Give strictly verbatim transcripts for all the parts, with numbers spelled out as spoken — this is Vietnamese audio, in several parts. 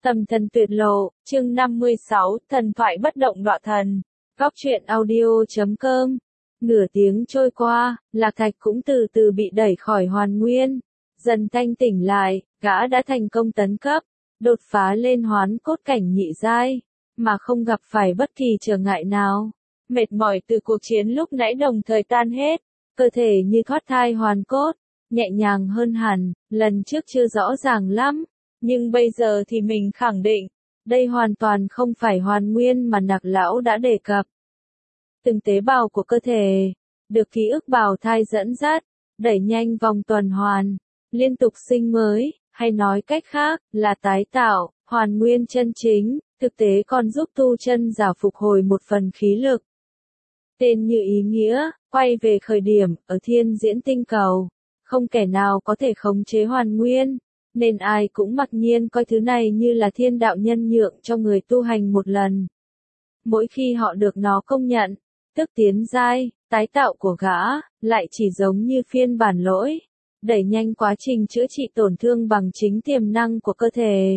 Tầm thần tuyệt lộ, chương năm mươi sáu, thần thoại bất động đọa thần. Góc truyện audio chấm com. Nửa tiếng trôi qua, Lạc Thạch cũng từ từ bị đẩy khỏi hoàn nguyên. Dần thanh tỉnh lại, gã đã thành công tấn cấp, đột phá lên hoán cốt cảnh nhị giai, mà không gặp phải bất kỳ trở ngại nào. Mệt mỏi từ cuộc chiến lúc nãy đồng thời tan hết, cơ thể như thoát thai hoàn cốt, nhẹ nhàng hơn hẳn, lần trước chưa rõ ràng lắm. Nhưng bây giờ thì mình khẳng định, đây hoàn toàn không phải hoàn nguyên mà Nặc lão đã đề cập. Từng tế bào của cơ thể, được ký ức bào thai dẫn dắt, đẩy nhanh vòng tuần hoàn, liên tục sinh mới, hay nói cách khác, là tái tạo, hoàn nguyên chân chính, thực tế còn giúp tu chân giả phục hồi một phần khí lực. Tên như ý nghĩa, quay về khởi điểm, ở thiên diễn tinh cầu, không kẻ nào có thể khống chế hoàn nguyên. Nên ai cũng mặc nhiên coi thứ này như là thiên đạo nhân nhượng cho người tu hành một lần. Mỗi khi họ được nó công nhận, tức tiến giai, tái tạo của gã, lại chỉ giống như phiên bản lỗi, đẩy nhanh quá trình chữa trị tổn thương bằng chính tiềm năng của cơ thể.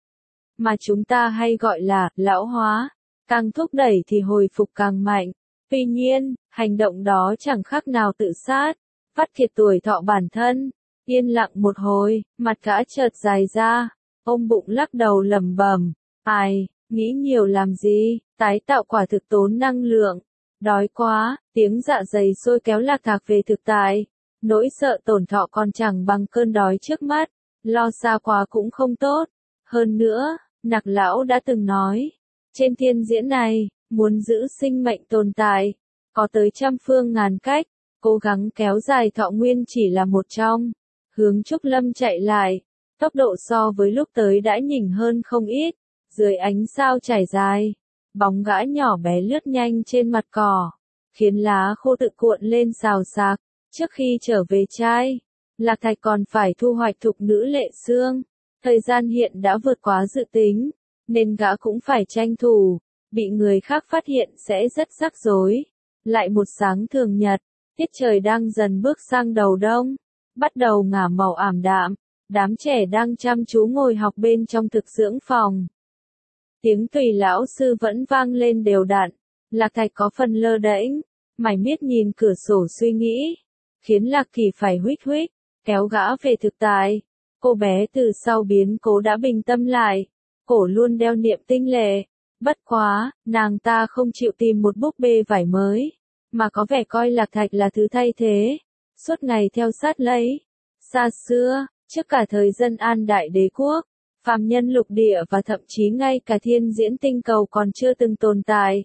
Mà chúng ta hay gọi là lão hóa, càng thúc đẩy thì hồi phục càng mạnh. Tuy nhiên, hành động đó chẳng khác nào tự sát, vắt kiệt tuổi thọ bản thân. Yên lặng một hồi, mặt gã chợt dài ra, ôm bụng lắc đầu lẩm bẩm, ai, nghĩ nhiều làm gì, tái tạo quả thực tốn năng lượng, đói quá, tiếng dạ dày sôi kéo Lạc Thạch về thực tại, nỗi sợ tổn thọ còn chẳng bằng cơn đói trước mắt, lo xa quá cũng không tốt, hơn nữa, Nặc lão đã từng nói, trên thiên diễn này, muốn giữ sinh mệnh tồn tại, có tới trăm phương ngàn cách, cố gắng kéo dài thọ nguyên chỉ là một trong. Hướng Trúc Lâm chạy lại, tốc độ so với lúc tới đã nhỉnh hơn không ít, dưới ánh sao trải dài, bóng gã nhỏ bé lướt nhanh trên mặt cỏ, khiến lá khô tự cuộn lên xào xạc. Trước khi trở về trai, Lạc Thạch còn phải thu hoạch thục nữ Lệ Sương, thời gian hiện đã vượt quá dự tính, nên gã cũng phải tranh thủ, bị người khác phát hiện sẽ rất rắc rối. Lại một sáng thường nhật, tiết trời đang dần bước sang đầu đông. Bắt đầu ngả màu ảm đạm, đám trẻ đang chăm chú ngồi học bên trong thực dưỡng phòng. Tiếng Tùy lão sư vẫn vang lên đều đặn, Lạc Thạch có phần lơ đễnh, mải miết nhìn cửa sổ suy nghĩ, khiến Lạc Kỳ phải huých huých, kéo gã về thực tại. Cô bé từ sau biến cố đã bình tâm lại, cổ luôn đeo niệm tinh lệ, bất quá, nàng ta không chịu tìm một búp bê vải mới, mà có vẻ coi Lạc Thạch là thứ thay thế. Suốt ngày theo sát lấy. Xa xưa, trước cả thời dân An Đại Đế Quốc, phàm nhân lục địa và thậm chí ngay cả thiên diễn tinh cầu còn chưa từng tồn tại.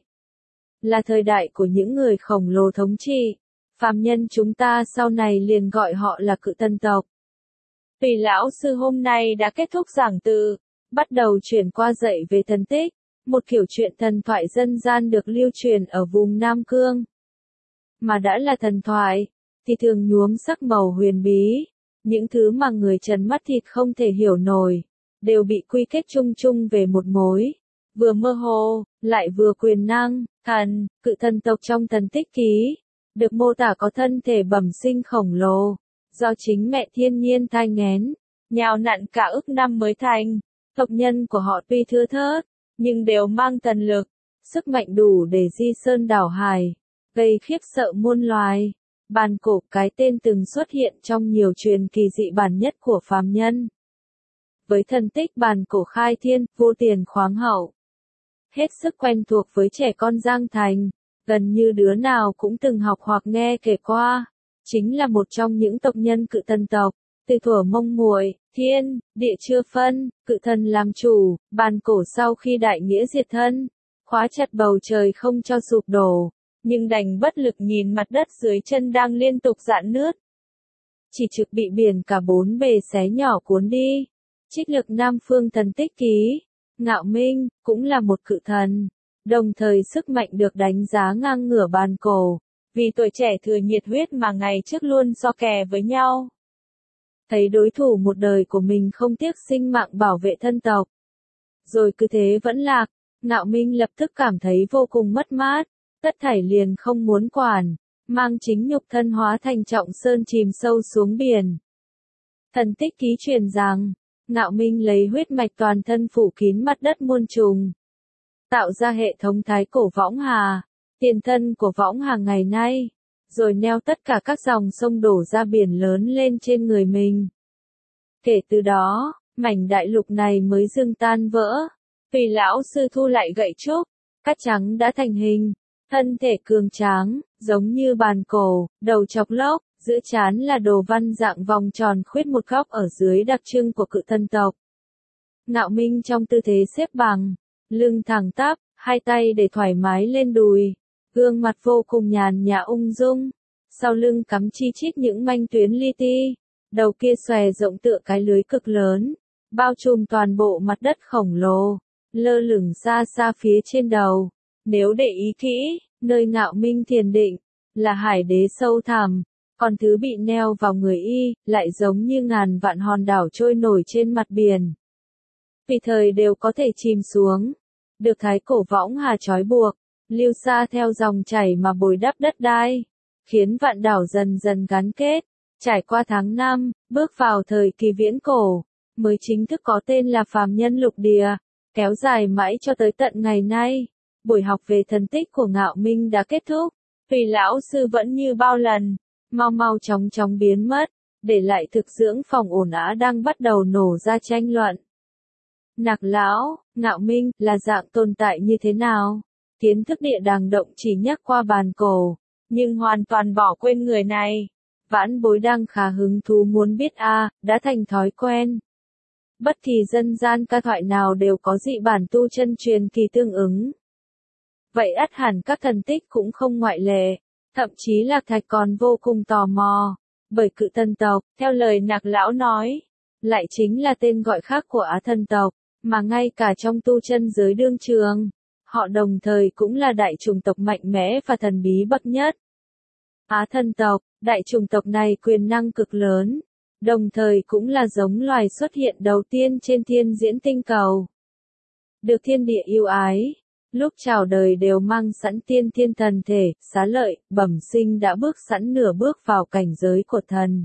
Là thời đại của những người khổng lồ thống trị, phàm nhân chúng ta sau này liền gọi họ là cự tân tộc. Tùy lão sư hôm nay đã kết thúc giảng từ, bắt đầu chuyển qua dạy về thần tích, một kiểu chuyện thần thoại dân gian được lưu truyền ở vùng Nam Cương. Mà đã là thần thoại, thì thường nhuốm sắc màu huyền bí, những thứ mà người trần mắt thịt không thể hiểu nổi, đều bị quy kết chung chung về một mối, vừa mơ hồ, lại vừa quyền năng. Thần, cự thần tộc trong thần tích ký, được mô tả có thân thể bẩm sinh khổng lồ, do chính mẹ thiên nhiên thai nghén, nhào nặn cả ức năm mới thành. Tộc nhân của họ tuy thưa thớt, nhưng đều mang thần lực, sức mạnh đủ để di sơn đảo hải, gây khiếp sợ muôn loài. Bàn cổ, cái tên từng xuất hiện trong nhiều truyền kỳ dị bản nhất của phàm nhân. Với thần tích bàn cổ khai thiên, vô tiền khoáng hậu, hết sức quen thuộc với trẻ con Giang Thành, gần như đứa nào cũng từng học hoặc nghe kể qua. Chính là một trong những tộc nhân cự thần tộc, từ thuở Mông Muội, thiên, địa chưa phân, cự thần làm chủ. Bàn cổ sau khi đại nghĩa diệt thân, khóa chặt bầu trời không cho sụp đổ, nhưng đành bất lực nhìn mặt đất dưới chân đang liên tục rạn nứt. Chỉ trực bị biển cả bốn bề xé nhỏ cuốn đi. Trích lực Nam Phương thần tích ký, Ngạo Minh, cũng là một cự thần, đồng thời sức mạnh được đánh giá ngang ngửa bàn cổ, vì tuổi trẻ thừa nhiệt huyết mà ngày trước luôn so kè với nhau. Thấy đối thủ một đời của mình không tiếc sinh mạng bảo vệ thân tộc, rồi cứ thế vẫn lạc, Ngạo Minh lập tức cảm thấy vô cùng mất mát. Tất thảy liền không muốn quản, mang chính nhục thân hóa thành trọng sơn chìm sâu xuống biển. Thần tích ký truyền rằng, Ngạo Minh lấy huyết mạch toàn thân phủ kín mặt đất muôn trùng, tạo ra hệ thống thái cổ võng hà, tiền thân của võng hà ngày nay, rồi neo tất cả các dòng sông đổ ra biển lớn lên trên người mình. Kể từ đó, mảnh đại lục này mới dừng tan vỡ. Vì lão sư thu lại gậy trúc, cát trắng đã thành hình, thân thể cường tráng, giống như bàn cổ, đầu chọc lốc, giữa trán là đồ văn dạng vòng tròn khuyết một góc ở dưới đặc trưng của cự thân tộc. Ngạo Minh trong tư thế xếp bằng, lưng thẳng tắp, hai tay để thoải mái lên đùi, gương mặt vô cùng nhàn nhã ung dung, sau lưng cắm chi chít những manh tuyến li ti, đầu kia xòe rộng tựa cái lưới cực lớn, bao trùm toàn bộ mặt đất khổng lồ, lơ lửng xa xa phía trên đầu. Nếu để ý kỹ, nơi Ngạo Minh thiền định, là hải đế sâu thẳm, còn thứ bị neo vào người y, lại giống như ngàn vạn hòn đảo trôi nổi trên mặt biển. Tùy thời đều có thể chìm xuống, được thái cổ võng hà trói buộc, lưu xa theo dòng chảy mà bồi đắp đất đai, khiến vạn đảo dần dần gắn kết, trải qua tháng năm, bước vào thời kỳ viễn cổ, mới chính thức có tên là phàm nhân lục địa, kéo dài mãi cho tới tận ngày nay. Buổi học về thần tích của Ngạo Minh đã kết thúc, vì lão sư vẫn như bao lần, mau mau chóng chóng biến mất, để lại thực dưỡng phòng ổn ả đang bắt đầu nổ ra tranh luận. Nạc lão, Ngạo Minh là dạng tồn tại như thế nào? Kiến thức địa đàng động chỉ nhắc qua bàn cổ, nhưng hoàn toàn bỏ quên người này. Vãn bối đang khá hứng thú muốn biết a, à, đã thành thói quen. Bất kỳ dân gian ca thoại nào đều có dị bản tu chân truyền kỳ tương ứng. Vậy ắt hẳn các thần tích cũng không ngoại lệ, thậm chí Lạc Thạch còn vô cùng tò mò, bởi cự thần tộc, theo lời Nạc lão nói, lại chính là tên gọi khác của Á thần tộc, mà ngay cả trong tu chân giới đương trường, họ đồng thời cũng là đại chủng tộc mạnh mẽ và thần bí bậc nhất. Á thần tộc, đại chủng tộc này quyền năng cực lớn, đồng thời cũng là giống loài xuất hiện đầu tiên trên thiên diễn tinh cầu. Được thiên địa yêu ái, lúc chào đời đều mang sẵn tiên thiên thần thể, xá lợi, bẩm sinh đã bước sẵn nửa bước vào cảnh giới của thần.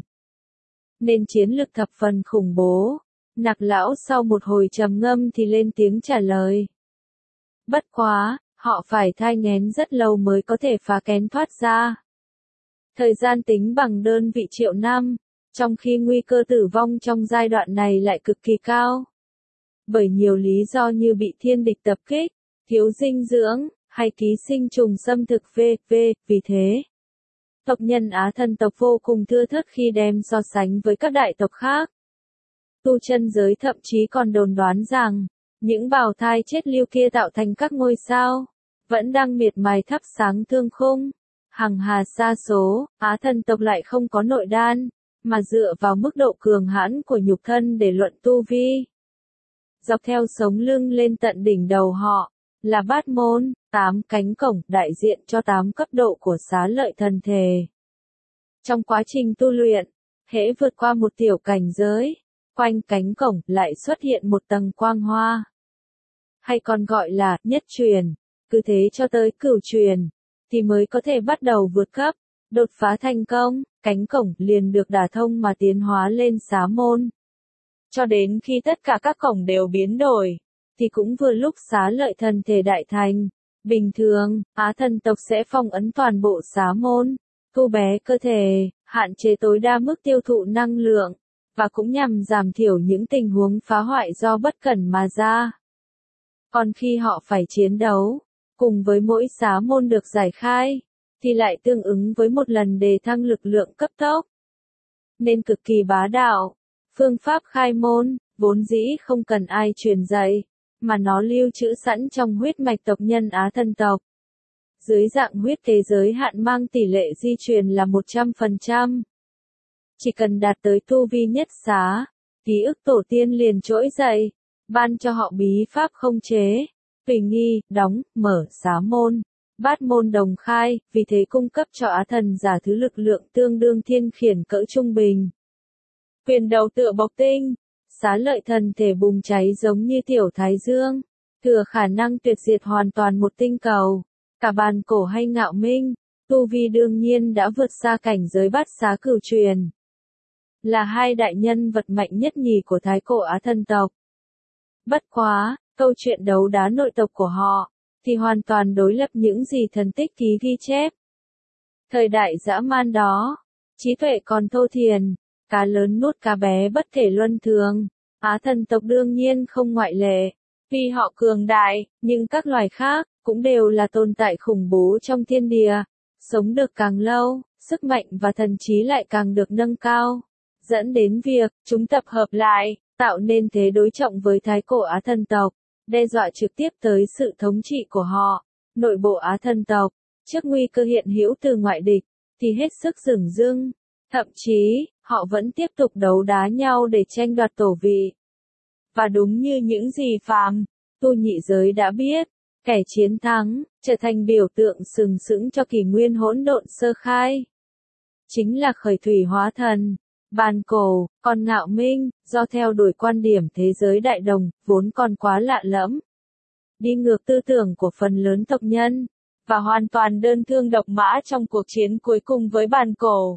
Nên chiến lực thập phần khủng bố. Nạc lão sau một hồi trầm ngâm thì lên tiếng trả lời. Bất quá, họ phải thai nghén rất lâu mới có thể phá kén thoát ra. Thời gian tính bằng đơn vị triệu năm, trong khi nguy cơ tử vong trong giai đoạn này lại cực kỳ cao. Bởi nhiều lý do như bị thiên địch tập kích, thiếu dinh dưỡng, hay ký sinh trùng xâm thực vân vân Vì thế, tộc nhân Á thần tộc vô cùng thưa thớt khi đem so sánh với các đại tộc khác. Tu chân giới thậm chí còn đồn đoán rằng, những bào thai chết lưu kia tạo thành các ngôi sao, vẫn đang miệt mài thắp sáng thương khung. Hằng hà sa số, Á thần tộc lại không có nội đan, mà dựa vào mức độ cường hãn của nhục thân để luận tu vi. Dọc theo sống lưng lên tận đỉnh đầu họ, là bát môn, tám cánh cổng đại diện cho tám cấp độ của xá lợi thần thể. Trong quá trình tu luyện, hễ vượt qua một tiểu cảnh giới, quanh cánh cổng lại xuất hiện một tầng quang hoa. Hay còn gọi là nhất truyền, cứ thế cho tới cửu truyền, thì mới có thể bắt đầu vượt cấp, đột phá thành công, cánh cổng liền được đả thông mà tiến hóa lên xá môn. Cho đến khi tất cả các cổng đều biến đổi, thì cũng vừa lúc xá lợi thần thể đại thành. Bình thường, Á thần tộc sẽ phong ấn toàn bộ xá môn, thu bé cơ thể, hạn chế tối đa mức tiêu thụ năng lượng, và cũng nhằm giảm thiểu những tình huống phá hoại do bất cẩn mà ra. Còn khi họ phải chiến đấu, cùng với mỗi xá môn được giải khai, thì lại tương ứng với một lần đề thăng lực lượng cấp tốc. Nên cực kỳ bá đạo, phương pháp khai môn, vốn dĩ không cần ai truyền dạy, mà nó lưu trữ sẵn trong huyết mạch tộc nhân Á thần tộc. Dưới dạng huyết kế giới hạn mang tỷ lệ di truyền là một trăm phần trăm. Chỉ cần đạt tới tu vi nhất xá, ký ức tổ tiên liền trỗi dậy, ban cho họ bí pháp không chế, tùy nghi, đóng, mở xá môn, bát môn đồng khai, vì thế cung cấp cho Á thần giả thứ lực lượng tương đương thiên khiển cỡ trung bình. Quyền đầu tựa bộc tinh, xá lợi thần thể bùng cháy giống như tiểu thái dương, thừa khả năng tuyệt diệt hoàn toàn một tinh cầu. Cả bàn cổ hay Ngạo Minh, tu vi đương nhiên đã vượt xa cảnh giới bát xá cửu truyền. là hai đại nhân vật mạnh nhất nhì của Thái Cổ Á thần tộc. Bất quá, câu chuyện đấu đá nội tộc của họ, thì hoàn toàn đối lập những gì thần tích ký ghi chép. Thời đại dã man đó, trí tuệ còn thô thiền, cá lớn nuốt cá bé bất thể luân thường, Á thần tộc đương nhiên không ngoại lệ. Vì họ cường đại, nhưng các loài khác, cũng đều là tồn tại khủng bố trong thiên địa, sống được càng lâu, sức mạnh và thần trí lại càng được nâng cao, dẫn đến việc, chúng tập hợp lại, tạo nên thế đối trọng với Thái Cổ Á thần tộc, đe dọa trực tiếp tới sự thống trị của họ. Nội bộ Á thần tộc, trước nguy cơ hiện hữu từ ngoại địch, thì hết sức dửng dưng, thậm chí, họ vẫn tiếp tục đấu đá nhau để tranh đoạt tổ vị. Và đúng như những gì phàm, tu nhị giới đã biết, kẻ chiến thắng, trở thành biểu tượng sừng sững cho kỷ nguyên hỗn độn sơ khai. Chính là khởi thủy hóa thần, Bàn Cổ, còn Ngạo Minh, do theo đuổi quan điểm thế giới đại đồng, vốn còn quá lạ lẫm. Đi ngược tư tưởng của phần lớn tộc nhân, và hoàn toàn đơn thương độc mã trong cuộc chiến cuối cùng với Bàn Cổ.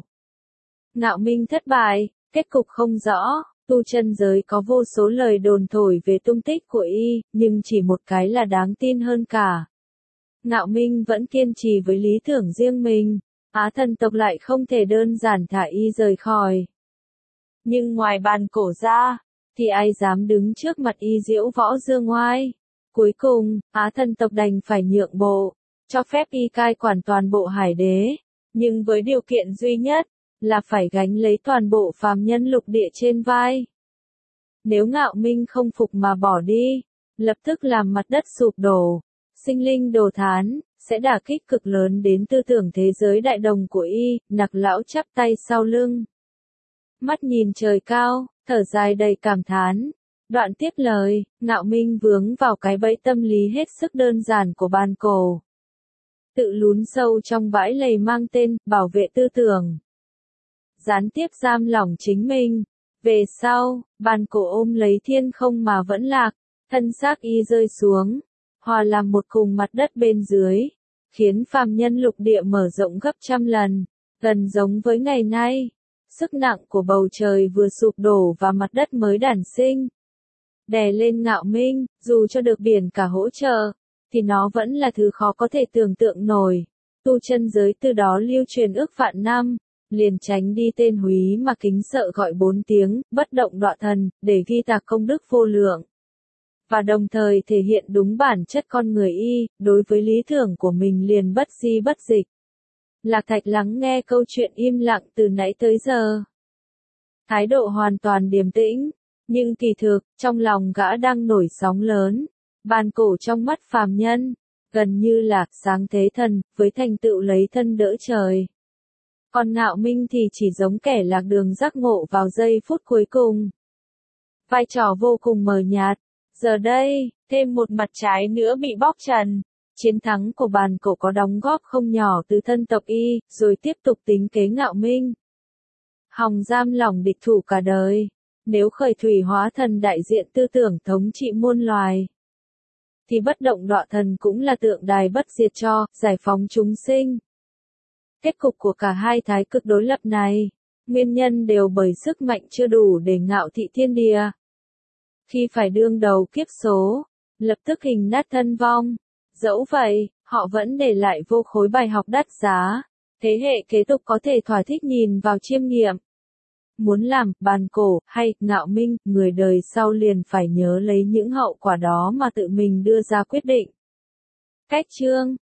Ngạo Minh thất bại, kết cục không rõ. Tu chân giới có vô số lời đồn thổi về tung tích của y, nhưng chỉ một cái là đáng tin hơn cả. Ngạo Minh vẫn kiên trì với lý tưởng riêng mình, Á thần tộc lại không thể đơn giản thả y rời khỏi. Nhưng ngoài Bàn Cổ ra, thì ai dám đứng trước mặt y diễu võ dương oai. Cuối cùng, Á thần tộc đành phải nhượng bộ, cho phép y cai quản toàn bộ hải đế, nhưng với điều kiện duy nhất, là phải gánh lấy toàn bộ phàm nhân lục địa trên vai. Nếu Ngạo Minh không phục mà bỏ đi, lập tức làm mặt đất sụp đổ, sinh linh đồ thán, sẽ đả kích cực lớn đến tư tưởng thế giới đại đồng của y. Nặc lão chắp tay sau lưng, mắt nhìn trời cao, thở dài đầy cảm thán. Đoạn tiếp lời, Ngạo Minh vướng vào cái bẫy tâm lý hết sức đơn giản của Bàn Cổ. Tự lún sâu trong bãi lầy mang tên, bảo vệ tư tưởng. Gián tiếp giam lỏng chính mình. Về sau, Bàn Cổ ôm lấy thiên không mà vẫn lạc, thân xác y rơi xuống, hòa làm một cùng mặt đất bên dưới, khiến phàm nhân lục địa mở rộng gấp trăm lần, gần giống với ngày nay. Sức nặng của bầu trời vừa sụp đổ và mặt đất mới đản sinh, đè lên Ngạo Minh, dù cho được biển cả hỗ trợ, thì nó vẫn là thứ khó có thể tưởng tượng nổi. Tu chân giới từ đó lưu truyền ước vạn năm, liền tránh đi tên húy mà kính sợ gọi bốn tiếng, bất động đọa thần, để ghi tạc công đức vô lượng. Và đồng thời thể hiện đúng bản chất con người y, đối với lý tưởng của mình liền bất di bất dịch. Lạc Thạch lắng nghe câu chuyện im lặng từ nãy tới giờ. Thái độ hoàn toàn điềm tĩnh, nhưng kỳ thực, trong lòng gã đang nổi sóng lớn. Bàn Cổ trong mắt phàm nhân, gần như là sáng thế thần, với thành tựu lấy thân đỡ trời. Còn Ngạo Minh thì chỉ giống kẻ lạc đường giác ngộ vào giây phút cuối cùng. Vai trò vô cùng mờ nhạt. Giờ đây, thêm một mặt trái nữa bị bóc trần. Chiến thắng của Bàn Cổ có đóng góp không nhỏ từ thân tộc y, rồi tiếp tục tính kế Ngạo Minh. Hòng giam lỏng địch thủ cả đời. Nếu khởi thủy hóa thần đại diện tư tưởng thống trị muôn loài, thì bất động đọa thần cũng là tượng đài bất diệt cho, giải phóng chúng sinh. Kết cục của cả hai thái cực đối lập này, nguyên nhân đều bởi sức mạnh chưa đủ để ngạo thị thiên địa. Khi phải đương đầu kiếp số, lập tức hình nát thân vong. Dẫu vậy, họ vẫn để lại vô khối bài học đắt giá. Thế hệ kế tục có thể thỏa thích nhìn vào chiêm nghiệm. Muốn làm Bàn Cổ hay Ngạo Minh, người đời sau liền phải nhớ lấy những hậu quả đó mà tự mình đưa ra quyết định. Cách chương